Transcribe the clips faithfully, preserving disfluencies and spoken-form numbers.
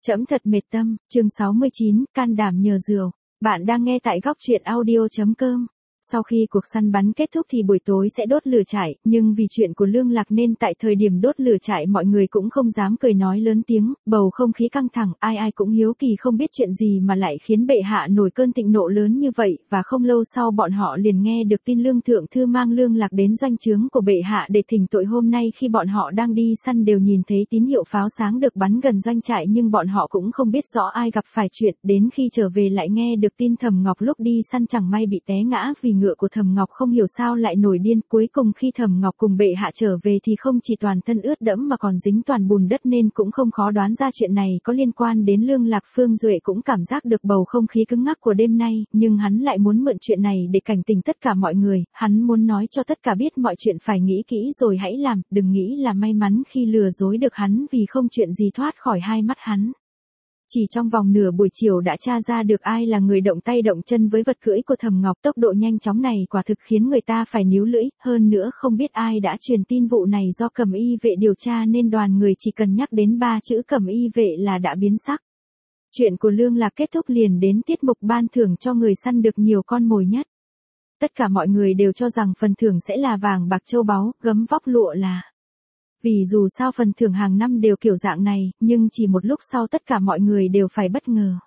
Trẫm thật mệt tâm, chương sáu mươi chín, can đảm nhờ rượu. Bạn đang nghe tại góc truyện audio chấm com. Sau khi cuộc săn bắn kết thúc thì buổi tối sẽ đốt lửa trại, nhưng vì chuyện của Lương Lạc nên tại thời điểm đốt lửa trại mọi người cũng không dám cười nói lớn tiếng, bầu không khí căng thẳng, ai ai cũng hiếu kỳ không biết chuyện gì mà lại khiến bệ hạ nổi cơn thịnh nộ lớn như vậy, và không lâu sau bọn họ liền nghe được tin Lương Thượng Thư mang Lương Lạc đến doanh trướng của bệ hạ để thỉnh tội. Hôm nay khi bọn họ đang đi săn đều nhìn thấy tín hiệu pháo sáng được bắn gần doanh trại, nhưng bọn họ cũng không biết rõ ai gặp phải chuyện, đến khi trở về lại nghe được tin Thẩm Ngọc lúc đi săn chẳng may bị té ngã vì ngựa của Thẩm Ngọc không hiểu sao lại nổi điên. Cuối cùng khi Thẩm Ngọc cùng bệ hạ trở về thì không chỉ toàn thân ướt đẫm mà còn dính toàn bùn đất, nên cũng không khó đoán ra chuyện này có liên quan đến Lương Lạc. Phương Duệ cũng cảm giác được bầu không khí cứng ngắc của đêm nay, nhưng hắn lại muốn mượn chuyện này để cảnh tỉnh tất cả mọi người, hắn muốn nói cho tất cả biết mọi chuyện phải nghĩ kỹ rồi hãy làm, đừng nghĩ là may mắn khi lừa dối được hắn, vì không chuyện gì thoát khỏi hai mắt hắn. Chỉ trong vòng nửa buổi chiều đã tra ra được ai là người động tay động chân với vật cưỡi của Thẩm Ngọc. Tốc độ nhanh chóng này quả thực khiến người ta phải níu lưỡi, hơn nữa không biết ai đã truyền tin vụ này do Cẩm Y vệ điều tra, nên đoàn người chỉ cần nhắc đến ba chữ Cẩm Y vệ là đã biến sắc. Chuyện của Lương Lạc kết thúc liền đến tiết mục ban thưởng cho người săn được nhiều con mồi nhất. Tất cả mọi người đều cho rằng phần thưởng sẽ là vàng bạc châu báu, gấm vóc lụa là. Vì dù sao phần thưởng hàng năm đều kiểu dạng này, nhưng chỉ một lúc sau tất cả mọi người đều phải bất ngờ.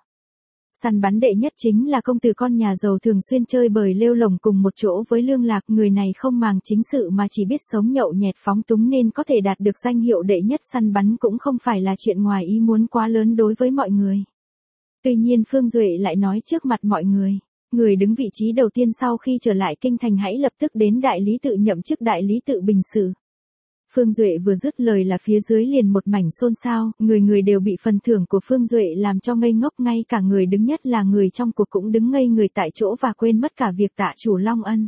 Săn bắn đệ nhất chính là công tử con nhà giàu thường xuyên chơi bời lêu lổng cùng một chỗ với Lương Lạc. Người này không màng chính sự mà chỉ biết sống nhậu nhẹt phóng túng, nên có thể đạt được danh hiệu đệ nhất săn bắn cũng không phải là chuyện ngoài ý muốn quá lớn đối với mọi người. Tuy nhiên Phương Duệ lại nói trước mặt mọi người, người đứng vị trí đầu tiên sau khi trở lại kinh thành hãy lập tức đến đại lý tự nhậm chức đại lý tự bình sử. Phương Duệ vừa dứt lời là phía dưới liền một mảnh xôn xao, người người đều bị phần thưởng của Phương Duệ làm cho ngây ngốc, ngay cả người đứng nhất là người trong cuộc cũng đứng ngây người tại chỗ và quên mất cả việc tạ chủ Long Ân.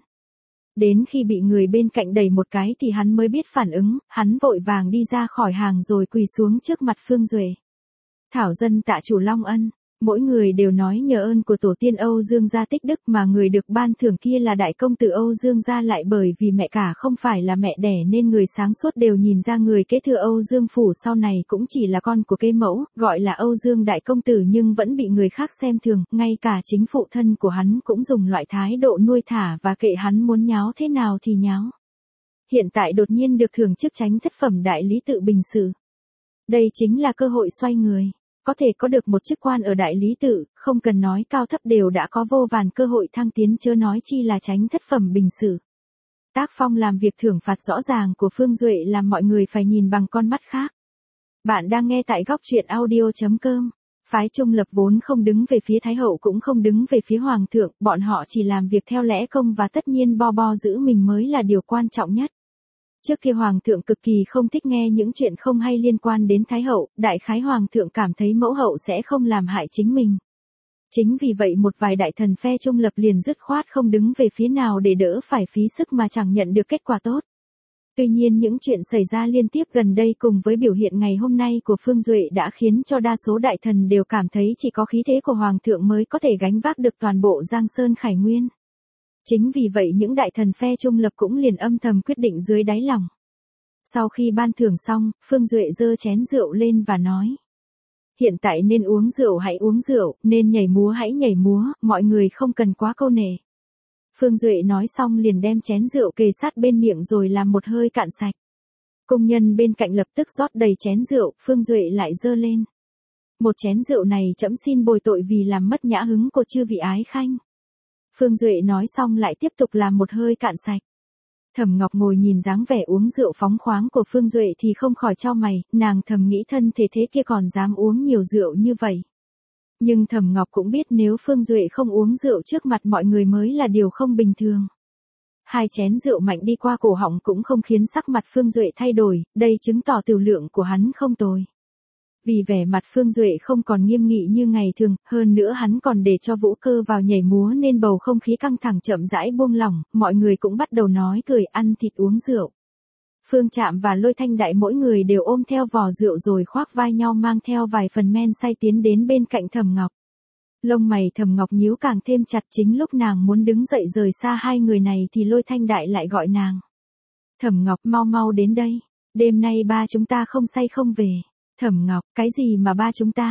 Đến khi bị người bên cạnh đẩy một cái thì hắn mới biết phản ứng, hắn vội vàng đi ra khỏi hàng rồi quỳ xuống trước mặt Phương Duệ. Thảo dân tạ chủ Long Ân. Mỗi người đều nói nhờ ơn của tổ tiên Âu Dương gia tích đức, mà người được ban thưởng kia là đại công tử Âu Dương gia, lại bởi vì mẹ cả không phải là mẹ đẻ nên người sáng suốt đều nhìn ra người kế thừa Âu Dương phủ sau này cũng chỉ là con của kế mẫu, gọi là Âu Dương đại công tử, nhưng vẫn bị người khác xem thường, ngay cả chính phụ thân của hắn cũng dùng loại thái độ nuôi thả và kệ hắn muốn nháo thế nào thì nháo. Hiện tại đột nhiên được thưởng chức chánh thất phẩm đại lý tự bình sử. Đây chính là cơ hội xoay người. Có thể có được một chức quan ở đại lý tự, không cần nói cao thấp đều đã có vô vàn cơ hội thăng tiến, chớ nói chi là chánh thất phẩm bình sử. Tác phong làm việc thưởng phạt rõ ràng của Phương Duệ làm mọi người phải nhìn bằng con mắt khác. Bạn đang nghe tại góc truyện audio chấm com. Phái Trung Lập vốn không đứng về phía Thái hậu cũng không đứng về phía Hoàng thượng, bọn họ chỉ làm việc theo lẽ công và tất nhiên bo bo giữ mình mới là điều quan trọng nhất. Trước kia Hoàng thượng cực kỳ không thích nghe những chuyện không hay liên quan đến Thái hậu, đại khái Hoàng thượng cảm thấy mẫu hậu sẽ không làm hại chính mình. Chính vì vậy một vài đại thần phe Trung Lập liền dứt khoát không đứng về phía nào để đỡ phải phí sức mà chẳng nhận được kết quả tốt. Tuy nhiên những chuyện xảy ra liên tiếp gần đây cùng với biểu hiện ngày hôm nay của Phương Duệ đã khiến cho đa số đại thần đều cảm thấy chỉ có khí thế của Hoàng thượng mới có thể gánh vác được toàn bộ Giang Sơn Khải Nguyên. Chính vì vậy những đại thần phe Trung Lập cũng liền âm thầm quyết định dưới đáy lòng. Sau khi ban thưởng xong, Phương Duệ giơ chén rượu lên và nói. Hiện tại nên uống rượu hãy uống rượu, nên nhảy múa hãy nhảy múa, mọi người không cần quá câu nệ. Phương Duệ nói xong liền đem chén rượu kề sát bên miệng rồi làm một hơi cạn sạch. Công nhân bên cạnh lập tức rót đầy chén rượu, Phương Duệ lại giơ lên. Một chén rượu này trẫm xin bồi tội vì làm mất nhã hứng của chư vị ái khanh. Phương Duệ nói xong lại tiếp tục làm một hơi cạn sạch. Thẩm Ngọc ngồi nhìn dáng vẻ uống rượu phóng khoáng của Phương Duệ thì không khỏi chau mày, nàng thầm nghĩ thân thể thế kia còn dám uống nhiều rượu như vậy. Nhưng Thẩm Ngọc cũng biết nếu Phương Duệ không uống rượu trước mặt mọi người mới là điều không bình thường. Hai chén rượu mạnh đi qua cổ họng cũng không khiến sắc mặt Phương Duệ thay đổi, đây chứng tỏ tiểu lượng của hắn không tồi. Vì vẻ mặt Phương Duệ không còn nghiêm nghị như ngày thường, hơn nữa hắn còn để cho Vũ Cơ vào nhảy múa nên bầu không khí căng thẳng chậm rãi buông lỏng, mọi người cũng bắt đầu nói cười ăn thịt uống rượu. Phương Trạm và Lôi Thanh Đại mỗi người đều ôm theo vò rượu rồi khoác vai nhau mang theo vài phần men say tiến đến bên cạnh Thẩm Ngọc. Lông mày Thẩm Ngọc nhíu càng thêm chặt, chính lúc nàng muốn đứng dậy rời xa hai người này thì Lôi Thanh Đại lại gọi nàng. Thẩm Ngọc mau mau đến đây, đêm nay ba chúng ta không say không về. Thẩm Ngọc, cái gì mà ba chúng ta?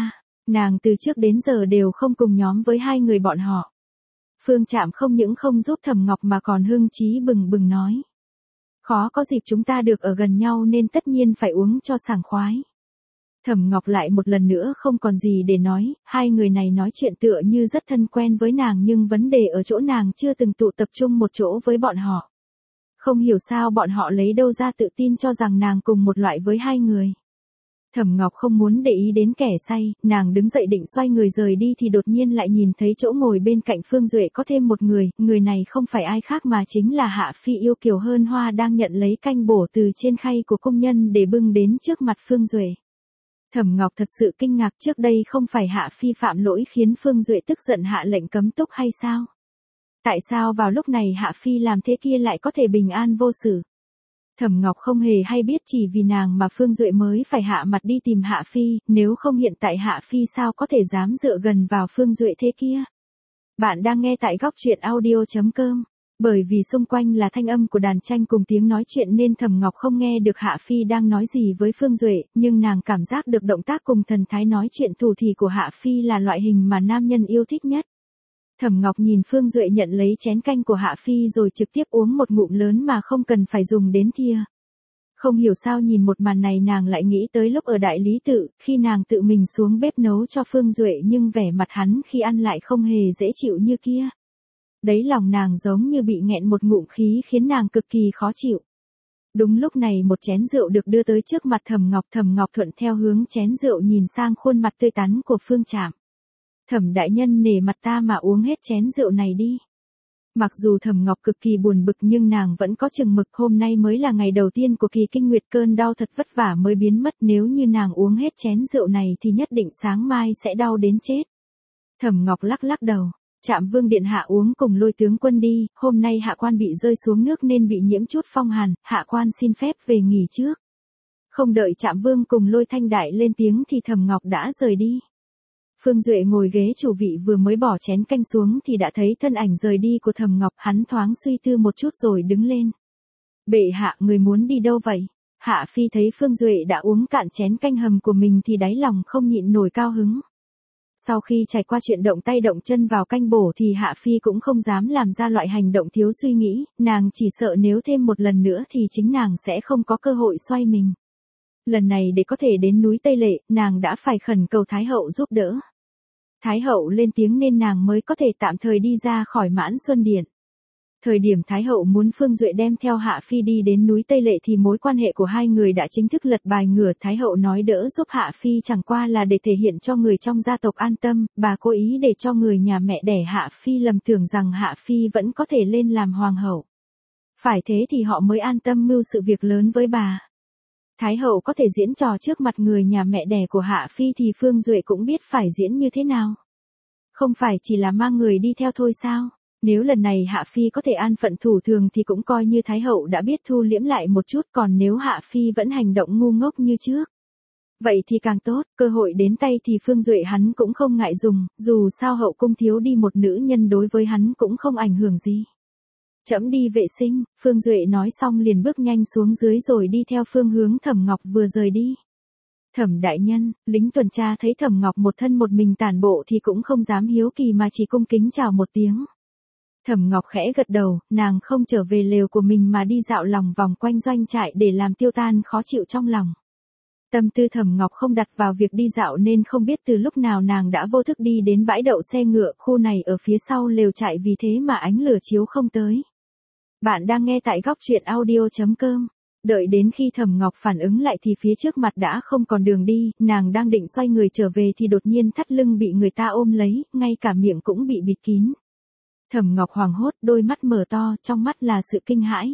Nàng từ trước đến giờ đều không cùng nhóm với hai người bọn họ. Phương Trạm không những không giúp Thẩm Ngọc mà còn hưng chí bừng bừng nói. Khó có dịp chúng ta được ở gần nhau nên tất nhiên phải uống cho sảng khoái. Thẩm Ngọc lại một lần nữa không còn gì để nói, hai người này nói chuyện tựa như rất thân quen với nàng nhưng vấn đề ở chỗ nàng chưa từng tụ tập trung một chỗ với bọn họ. Không hiểu sao bọn họ lấy đâu ra tự tin cho rằng nàng cùng một loại với hai người. Thẩm Ngọc không muốn để ý đến kẻ say, nàng đứng dậy định xoay người rời đi thì đột nhiên lại nhìn thấy chỗ ngồi bên cạnh Phương Duệ có thêm một người, người này không phải ai khác mà chính là Hạ Phi yêu kiều hơn hoa đang nhận lấy canh bổ từ trên khay của công nhân để bưng đến trước mặt Phương Duệ. Thẩm Ngọc thật sự kinh ngạc, trước đây không phải Hạ Phi phạm lỗi khiến Phương Duệ tức giận hạ lệnh cấm túc hay sao? Tại sao vào lúc này Hạ Phi làm thế kia lại có thể bình an vô sự? Thẩm Ngọc không hề hay biết chỉ vì nàng mà Phương Duệ mới phải hạ mặt đi tìm Hạ Phi, nếu không hiện tại Hạ Phi sao có thể dám dựa gần vào Phương Duệ thế kia. Bạn đang nghe tại góc truyện audio chấm com. Bởi vì xung quanh là thanh âm của đàn tranh cùng tiếng nói chuyện nên Thẩm Ngọc không nghe được Hạ Phi đang nói gì với Phương Duệ, nhưng nàng cảm giác được động tác cùng thần thái nói chuyện thủ thỉ của Hạ Phi là loại hình mà nam nhân yêu thích nhất. Thẩm Ngọc nhìn Phương Duệ nhận lấy chén canh của Hạ Phi rồi trực tiếp uống một ngụm lớn mà không cần phải dùng đến thìa. Không hiểu sao nhìn một màn này nàng lại nghĩ tới lúc ở Đại Lý Tự, khi nàng tự mình xuống bếp nấu cho Phương Duệ nhưng vẻ mặt hắn khi ăn lại không hề dễ chịu như kia. Đấy lòng nàng giống như bị nghẹn một ngụm khí khiến nàng cực kỳ khó chịu. Đúng lúc này một chén rượu được đưa tới trước mặt Thẩm Ngọc, Thẩm Ngọc thuận theo hướng chén rượu nhìn sang khuôn mặt tươi tắn của Phương Trạm. Thẩm đại nhân nể mặt ta mà uống hết chén rượu này đi. Mặc dù Thẩm Ngọc cực kỳ buồn bực nhưng nàng vẫn có chừng mực, hôm nay mới là ngày đầu tiên của kỳ kinh nguyệt, cơn đau thật vất vả mới biến mất, nếu như nàng uống hết chén rượu này thì nhất định sáng mai sẽ đau đến chết. Thẩm Ngọc lắc lắc đầu. Trạm Vương điện hạ uống cùng Lôi tướng quân đi, hôm nay hạ quan bị rơi xuống nước nên bị nhiễm chút phong hàn, hạ quan xin phép về nghỉ trước. Không đợi Trạm Vương cùng Lôi Thanh Đại lên tiếng thì Thẩm Ngọc đã rời đi. Phương Duệ ngồi ghế chủ vị vừa mới bỏ chén canh xuống thì đã thấy thân ảnh rời đi của Thẩm Ngọc, hắn thoáng suy tư một chút rồi đứng lên. Bệ hạ, người muốn đi đâu vậy? Hạ Phi thấy Phương Duệ đã uống cạn chén canh hầm của mình thì đáy lòng không nhịn nổi cao hứng. Sau khi trải qua chuyện động tay động chân vào canh bổ thì Hạ Phi cũng không dám làm ra loại hành động thiếu suy nghĩ, nàng chỉ sợ nếu thêm một lần nữa thì chính nàng sẽ không có cơ hội xoay mình. Lần này để có thể đến núi Tây Lệ, nàng đã phải khẩn cầu Thái Hậu giúp đỡ. Thái Hậu lên tiếng nên nàng mới có thể tạm thời đi ra khỏi Mãn Xuân Điện. Thời điểm Thái Hậu muốn Phương Duệ đem theo Hạ Phi đi đến núi Tây Lệ thì mối quan hệ của hai người đã chính thức lật bài ngửa. Thái Hậu nói đỡ giúp Hạ Phi chẳng qua là để thể hiện cho người trong gia tộc an tâm, bà cố ý để cho người nhà mẹ đẻ Hạ Phi lầm tưởng rằng Hạ Phi vẫn có thể lên làm hoàng hậu. Phải thế thì họ mới an tâm mưu sự việc lớn với bà. Thái Hậu có thể diễn trò trước mặt người nhà mẹ đẻ của Hạ Phi thì Phương Duệ cũng biết phải diễn như thế nào. Không phải chỉ là mang người đi theo thôi sao? Nếu lần này Hạ Phi có thể an phận thủ thường thì cũng coi như Thái Hậu đã biết thu liễm lại một chút, còn nếu Hạ Phi vẫn hành động ngu ngốc như trước. Vậy thì càng tốt, cơ hội đến tay thì Phương Duệ hắn cũng không ngại dùng, dù sao hậu cung thiếu đi một nữ nhân đối với hắn cũng không ảnh hưởng gì. Trẫm đi vệ sinh, Phương Duệ nói xong liền bước nhanh xuống dưới rồi đi theo phương hướng Thẩm Ngọc vừa rời đi. Thẩm đại nhân, lính tuần tra thấy Thẩm Ngọc một thân một mình tản bộ thì cũng không dám hiếu kỳ mà chỉ cung kính chào một tiếng. Thẩm Ngọc khẽ gật đầu, nàng không trở về lều của mình mà đi dạo lòng vòng quanh doanh trại để làm tiêu tan khó chịu trong lòng. Tâm tư Thẩm Ngọc không đặt vào việc đi dạo nên không biết từ lúc nào nàng đã vô thức đi đến bãi đậu xe ngựa, khu này ở phía sau lều trại vì thế mà ánh lửa chiếu không tới. Bạn đang nghe tại góc truyện audio chấm com. Đợi đến khi Thẩm Ngọc phản ứng lại thì phía trước mặt đã không còn đường đi, nàng đang định xoay người trở về thì đột nhiên thắt lưng bị người ta ôm lấy, ngay cả miệng cũng bị bịt kín. Thẩm Ngọc hoảng hốt, đôi mắt mở to, trong mắt là sự kinh hãi.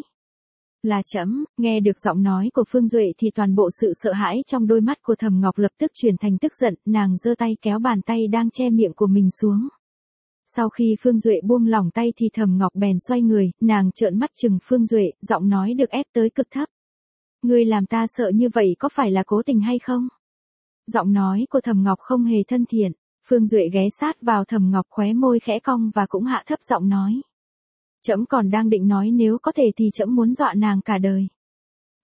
Là trẫm. Nghe được giọng nói của Phương Duệ thì toàn bộ sự sợ hãi trong đôi mắt của Thẩm Ngọc lập tức chuyển thành tức giận, nàng giơ tay kéo bàn tay đang che miệng của mình xuống. Sau khi Phương Duệ buông lỏng tay thì Thẩm Ngọc bèn xoay người, nàng trợn mắt chừng Phương Duệ, giọng nói được ép tới cực thấp. Ngươi làm ta sợ như vậy có phải là cố tình hay không? Giọng nói của Thẩm Ngọc không hề thân thiện. Phương Duệ ghé sát vào Thẩm Ngọc, khóe môi khẽ cong và cũng hạ thấp giọng nói. Trẫm còn đang định nói nếu có thể thì trẫm muốn dọa nàng cả đời.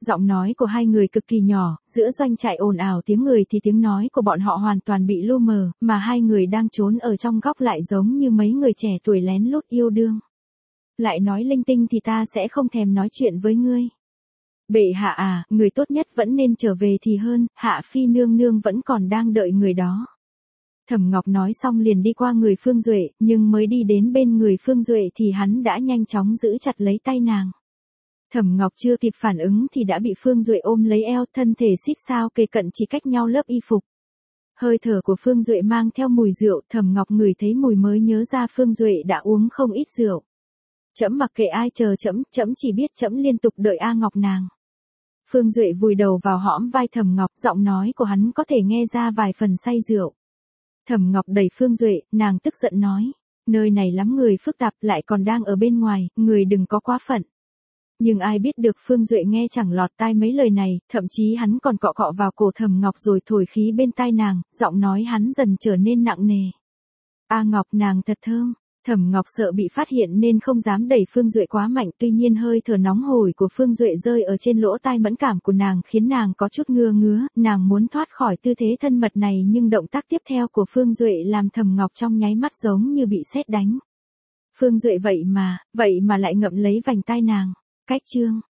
Giọng nói của hai người cực kỳ nhỏ, giữa doanh trại ồn ào tiếng người thì tiếng nói của bọn họ hoàn toàn bị lu mờ, mà hai người đang trốn ở trong góc lại giống như mấy người trẻ tuổi lén lút yêu đương. Lại nói linh tinh thì ta sẽ không thèm nói chuyện với ngươi. Bệ hạ à, người tốt nhất vẫn nên trở về thì hơn, Hạ Phi nương nương vẫn còn đang đợi người đó. Thẩm Ngọc nói xong liền đi qua người Phương Duệ, nhưng mới đi đến bên người Phương Duệ thì hắn đã nhanh chóng giữ chặt lấy tay nàng. Thẩm Ngọc chưa kịp phản ứng thì đã bị Phương Duệ ôm lấy eo, thân thể xít sao kề cận chỉ cách nhau lớp y phục. Hơi thở của Phương Duệ mang theo mùi rượu, Thẩm Ngọc ngửi thấy mùi mới nhớ ra Phương Duệ đã uống không ít rượu. Trẫm mặc kệ ai chờ trẫm, trẫm chỉ biết trẫm liên tục đợi A Ngọc nàng. Phương Duệ vùi đầu vào hõm vai Thẩm Ngọc, giọng nói của hắn có thể nghe ra vài phần say rượu. Thẩm Ngọc đẩy Phương Duệ, nàng tức giận nói, nơi này lắm người phức tạp lại còn đang ở bên ngoài, người đừng có quá phận. Nhưng ai biết được Phương Duệ nghe chẳng lọt tai mấy lời này, thậm chí hắn còn cọ cọ vào cổ Thẩm Ngọc rồi thổi khí bên tai nàng, giọng nói hắn dần trở nên nặng nề. A Ngọc nàng thật thơm. Thẩm Ngọc sợ bị phát hiện nên không dám đẩy Phương Duệ quá mạnh, tuy nhiên hơi thở nóng hổi của Phương Duệ rơi ở trên lỗ tai mẫn cảm của nàng khiến nàng có chút ngứa ngứa, nàng muốn thoát khỏi tư thế thân mật này nhưng động tác tiếp theo của Phương Duệ làm Thẩm Ngọc trong nháy mắt giống như bị sét đánh. Phương Duệ vậy mà, vậy mà lại ngậm lấy vành tai nàng. Cách chương